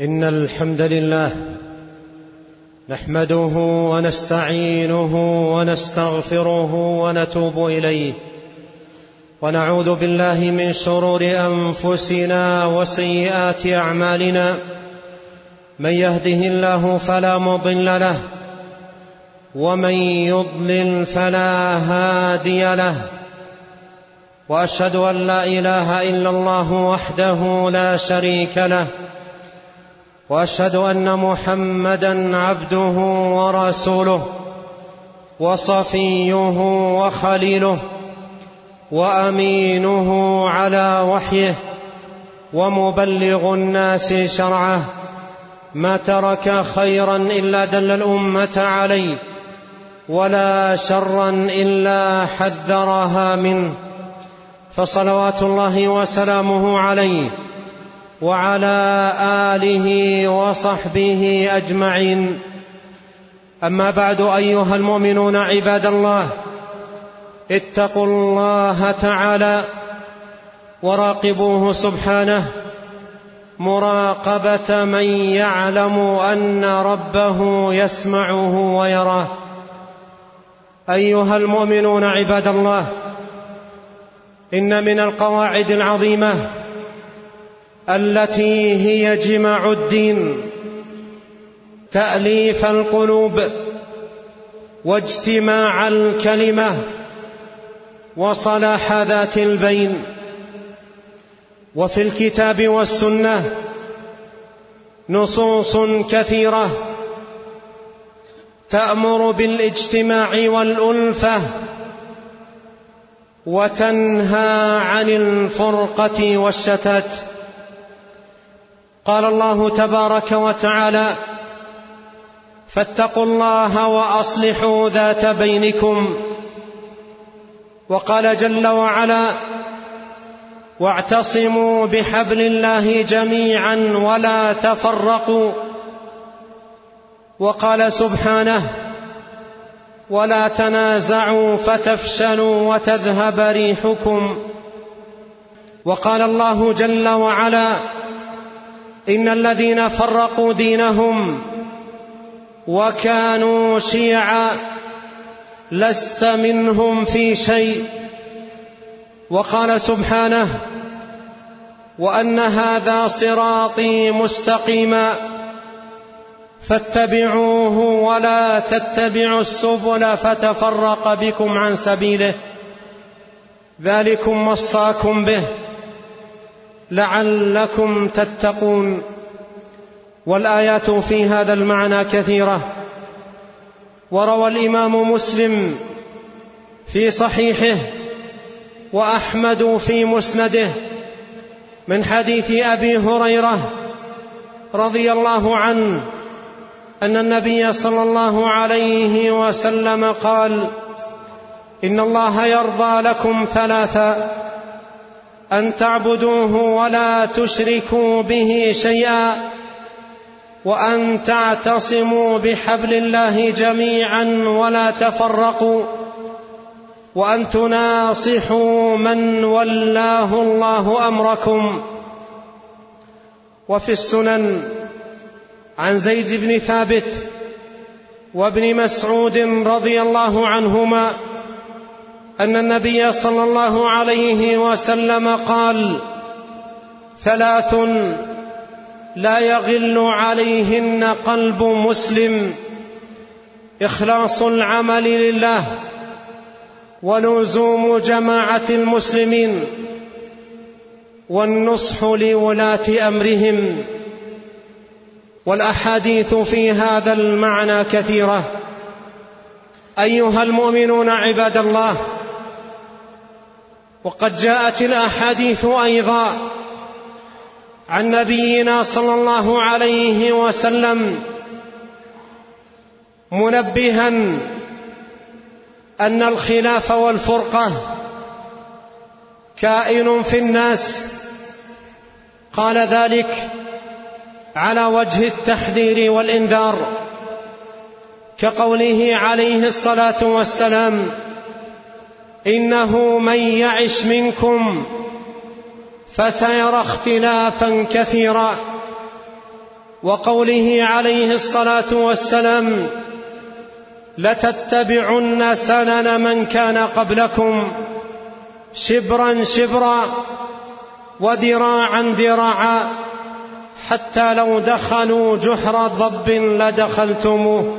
إن الحمد لله نحمده ونستعينه ونستغفره ونتوب إليه، ونعوذ بالله من شرور أنفسنا وسيئات أعمالنا. من يهده الله فلا مضل له، ومن يضلل فلا هادي له، وأشهد أن لا إله إلا الله وحده لا شريك له، وأشهد أن محمدًا عبده ورسوله وصفيه وخليله وأمينه على وحيه ومبلغ الناس شرعه. ما ترك خيرًا إلا دل الأمة عليه، ولا شرًا إلا حذرها منه، فصلوات الله وسلامه عليه وعلى آله وصحبه أجمعين. أما بعد، أيها المؤمنون عباد الله، اتقوا الله تعالى وراقبوه سبحانه مراقبة من يعلم أن ربه يسمعه ويراه. أيها المؤمنون عباد الله، إن من القواعد العظيمة التي هي جماع الدين تأليف القلوب واجتماع الكلمة وصلاح ذات البين. وفي الكتاب والسنة نصوص كثيرة تأمر بالاجتماع والألفة وتنهى عن الفرقة والشتات. قال الله تبارك وتعالى: فاتقوا الله وأصلحوا ذات بينكم. وقال جل وعلا: واعتصموا بحبل الله جميعا ولا تفرقوا. وقال سبحانه: ولا تنازعوا فتفشلوا وتذهب ريحكم. وقال الله جل وعلا: إن الذين فرقوا دينهم وكانوا شيعا لست منهم في شيء. وقال سبحانه: وأن هذا صراطي مستقيما فاتبعوه ولا تتبعوا السبل فتفرق بكم عن سبيله، ذلكم وصاكم به لعلكم تتقون. والآيات في هذا المعنى كثيرة. وروى الإمام مسلم في صحيحه وأحمد في مسنده من حديث أبي هريرة رضي الله عنه أن النبي صلى الله عليه وسلم قال: إن الله يرضى لكم ثلاثا: أن تعبدوه ولا تشركوا به شيئا، وأن تعتصموا بحبل الله جميعا ولا تفرقوا، وأن تناصحوا من ولاه الله أمركم. وفي السنن عن زيد بن ثابت وابن مسعود رضي الله عنهما أن النبي صلى الله عليه وسلم قال: ثلاث لا يغل عليهن قلب مسلم: إخلاص العمل لله، ولزوم جماعة المسلمين، والنصح لولاة أمرهم. والأحاديث في هذا المعنى كثيرة. أيها المؤمنون عباد الله، وقد جاءت الأحاديث أيضا عن نبينا صلى الله عليه وسلم منبها أن الخلاف والفرقة كائن في الناس. قال ذلك على وجه التحذير والإنذار، كقوله عليه الصلاة والسلام: إنه من يعش منكم فسيرى اختلافا كثيرا وقوله عليه الصلاة والسلام: لتتبعن سنن من كان قبلكم شبرا شبرا وذراعا ذراعا حتى لو دخلوا جحر ضب لدخلتموه.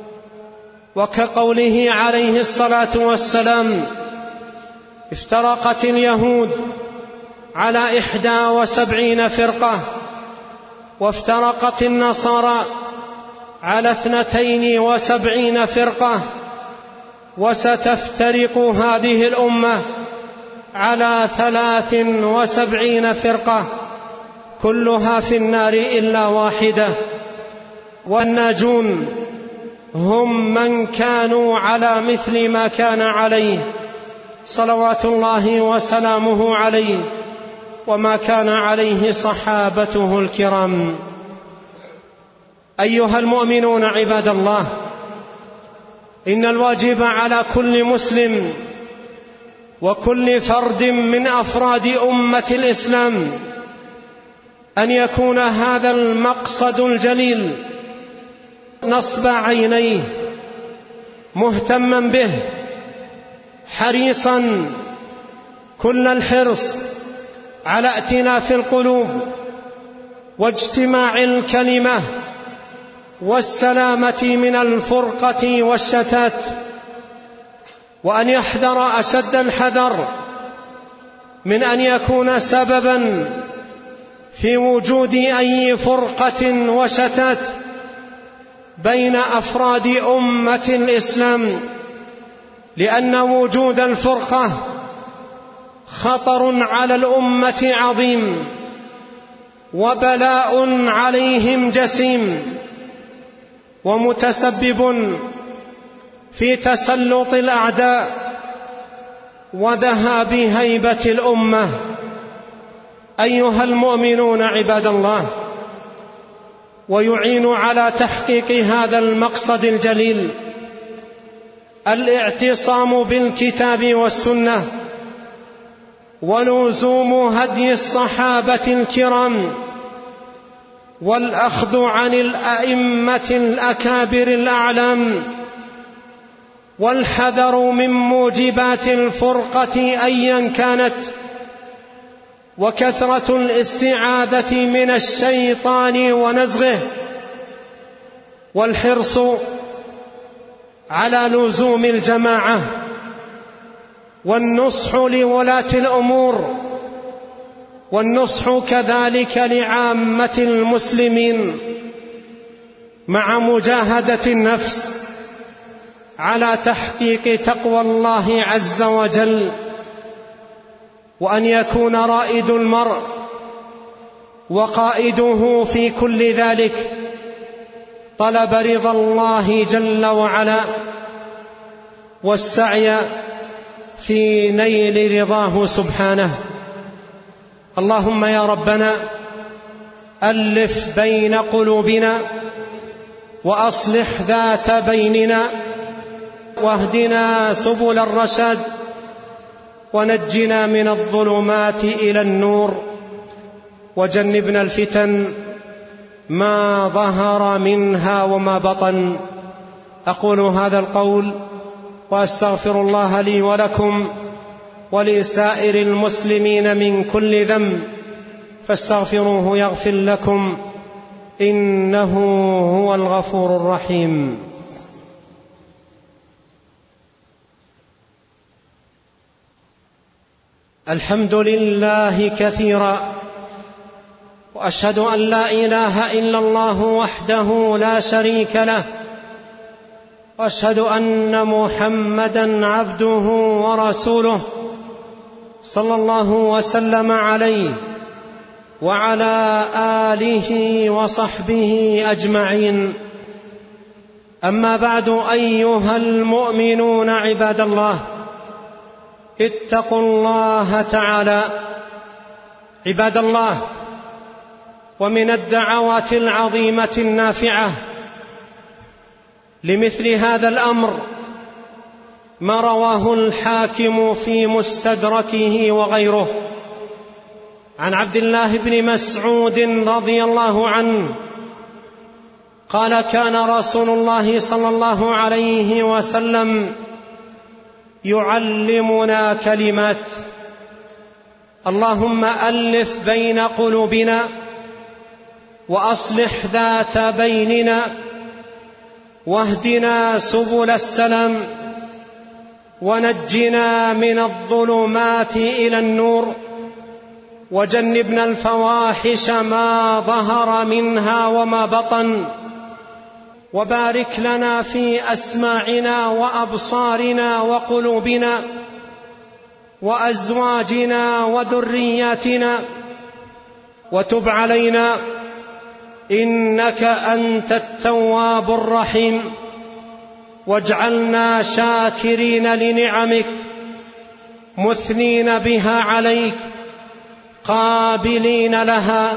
وكقوله عليه الصلاة والسلام: افترقت اليهود على 71 فرقة، وافترقت النصارى على 72 فرقة، وستفترق هذه الأمة على 73 فرقة كلها في النار إلا واحدة. والناجون هم من كانوا على مثل ما كان عليه صلوات الله وسلامه عليه وما كان عليه صحابته الكرام. أيها المؤمنون عباد الله، إن الواجب على كل مسلم وكل فرد من أفراد أمة الإسلام أن يكون هذا المقصد الجليل نصب عينيه، مهتما به، حريصا كل الحرص على ائتلاف القلوب واجتماع الكلمة والسلامة من الفرقة والشتات، وأن يحذر أشد الحذر من أن يكون سببا في وجود أي فرقة وشتات بين أفراد أمة الإسلام، لأن وجود الفرقة خطر على الأمة عظيم وبلاء عليهم جسيم، ومتسبب في تسلط الأعداء وذهاب هيبة الأمة. أيها المؤمنون عباد الله، ويعين على تحقيق هذا المقصد الجليل الاعتصام بالكتاب والسنة ولزوم هدي الصحابة الكرام والأخذ عن الأئمة الأكابر الأعلام والحذر من موجبات الفرقة أيا كانت، وكثرة الاستعاذة من الشيطان ونزغه، والحرص على لزوم الجماعة، والنصح لولاة الأمور، والنصح كذلك لعامة المسلمين، مع مجاهدة النفس على تحقيق تقوى الله عز وجل، وأن يكون رائد المرء وقائده في كل ذلك طلب رضا الله جل وعلا والسعي في نيل رضاه سبحانه. اللهم يا ربنا ألف بين قلوبنا وأصلح ذات بيننا واهدنا سبل الرشاد ونجنا من الظلمات إلى النور وجنبنا الفتن ما ظهر منها وما بطن. أقول هذا القول وأستغفر الله لي ولكم ولسائر المسلمين من كل ذنب فاستغفروه يغفر لكم إنه هو الغفور الرحيم. الحمد لله كثيرا، وأشهد أن لا إله إلا الله وحده لا شريك له، وأشهد أن محمدًا عبده ورسوله صلى الله وسلم عليه وعلى آله وصحبه أجمعين. أما بعد، أيها المؤمنون عباد الله، اتقوا الله تعالى. عباد الله، ومن الدعوات العظيمة النافعة لمثل هذا الأمر ما رواه الحاكم في مستدركه وغيره عن عبد الله بن مسعود رضي الله عنه قال: كان رسول الله صلى الله عليه وسلم يعلمنا كلمات: اللهم ألف بين قلوبنا، وأصلح ذات بيننا، واهدنا سبل السلام، ونجنا من الظلمات إلى النور، وجنبنا الفواحش ما ظهر منها وما بطن، وبارك لنا في أسماعنا وأبصارنا وقلوبنا وأزواجنا وذرياتنا، وتب علينا إنك أنت التواب الرحيم، واجعلنا شاكرين لنعمك مثنين بها عليك قابلين لها،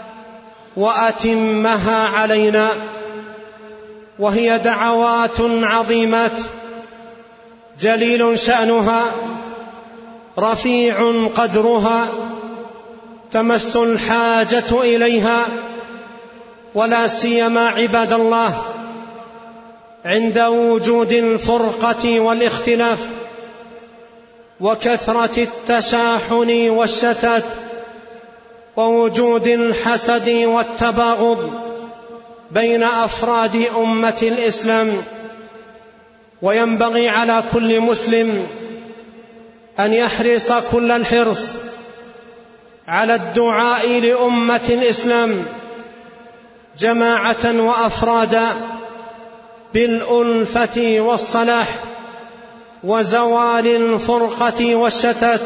وأتمها علينا. وهي دعوات عظيمات جليل شأنها رفيع قدرها، تمس الحاجة إليها، ولا سيما عباد الله عند وجود الفرقة والاختلاف وكثرة التشاحن والشتات ووجود الحسد والتباغض بين أفراد أمة الإسلام. وينبغي على كل مسلم أن يحرص كل الحرص على الدعاء لأمة الإسلام جماعة وأفرادا بالألفة والصلاح، وزوال الفرقة والشتات،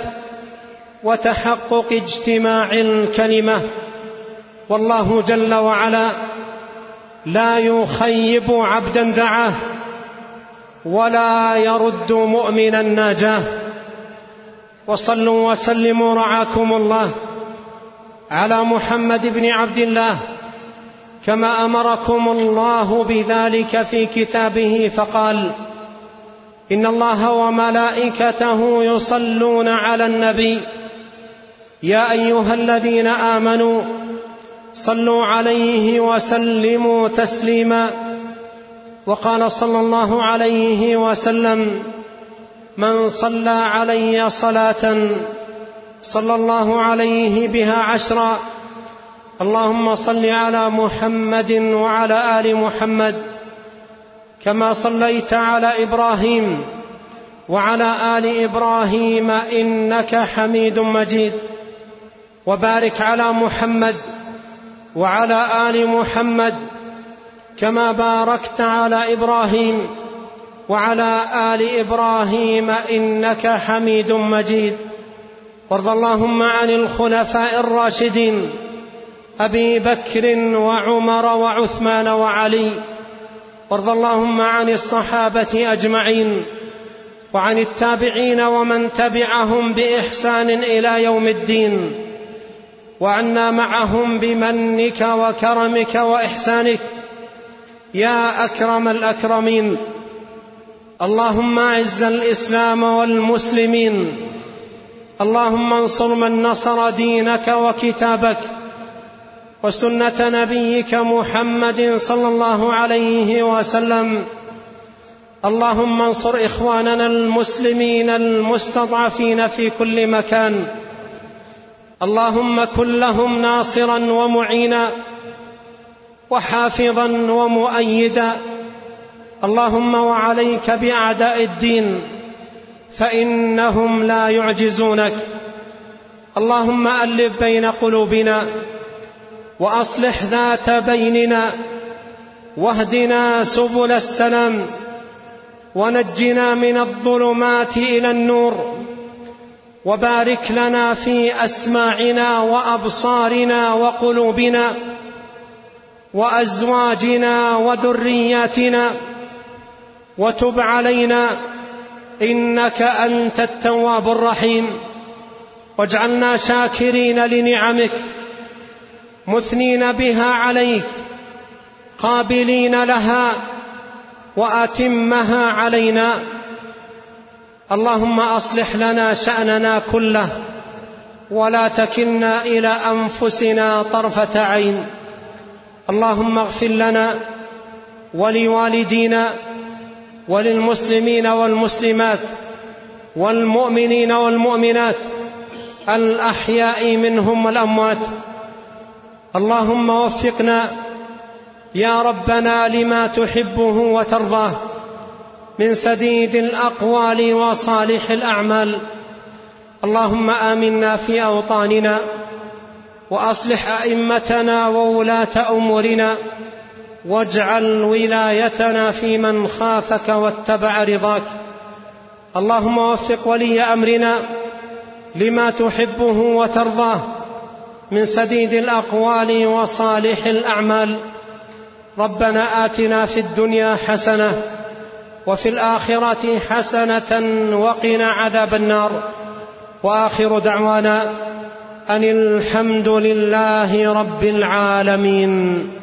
وتحقق اجتماع الكلمة. والله جل وعلا لا يخيب عبدا دعاه، ولا يرد مؤمنا ناجاه. وصلوا وسلموا رعاكم الله على محمد بن عبد الله كما أمركم الله بذلك في كتابه، فقال: إن الله وملائكته يصلون على النبي يا أيها الذين آمنوا صلوا عليه وسلموا تسليما. وقال صلى الله عليه وسلم: من صلى علي صلاة صلى الله عليه بها 10. اللهم صل على محمد وعلى آل محمد كما صليت على إبراهيم وعلى آل إبراهيم إنك حميد مجيد. وبارك على محمد وعلى آل محمد كما باركت على إبراهيم وعلى آل إبراهيم إنك حميد مجيد. وارض اللهم عن الخلفاء الراشدين أبي بكر وعمر وعثمان وعلي. وارض اللهم عن الصحابة أجمعين وعن التابعين ومن تبعهم بإحسان إلى يوم الدين، وعنا معهم بمنك وكرمك وإحسانك يا أكرم الأكرمين. اللهم أعز الإسلام والمسلمين، اللهم انصر من نصر دينك وكتابك وسنة نبيك محمد صلى الله عليه وسلم. اللهم انصر إخواننا المسلمين المستضعفين في كل مكان، اللهم كن لهم ناصرا ومعينا وحافظا ومؤيدا. اللهم وعليك بأعداء الدين فإنهم لا يعجزونك. اللهم ألف بين قلوبنا وأصلح ذات بيننا، واهدنا سبل السلام، ونجنا من الظلمات إلى النور، وبارك لنا في أسماعنا وأبصارنا وقلوبنا وأزواجنا وذرياتنا، وتب علينا إنك أنت التواب الرحيم، واجعلنا شاكرين لنعمك مثنين بها عليك قابلين لها، وأتمها علينا. اللهم أصلح لنا شأننا كله، ولا تكلنا إلى أنفسنا طرفة عين. اللهم اغفر لنا ولوالدينا وللمسلمين والمسلمات والمؤمنين والمؤمنات الأحياء منهم والأموات. اللهم وفقنا يا ربنا لما تحبه وترضاه من سديد الأقوال وصالح الأعمال. اللهم آمنا في أوطاننا، وأصلح أئمتنا وولاة أمورنا، واجعل ولايتنا في من خافك واتبع رضاك. اللهم وفق ولي أمرنا لما تحبه وترضاه من سديد الأقوال وصالح الأعمال. ربنا آتنا في الدنيا حسنة وفي الآخرة حسنة وقنا عذاب النار. وآخر دعوانا أن الحمد لله رب العالمين.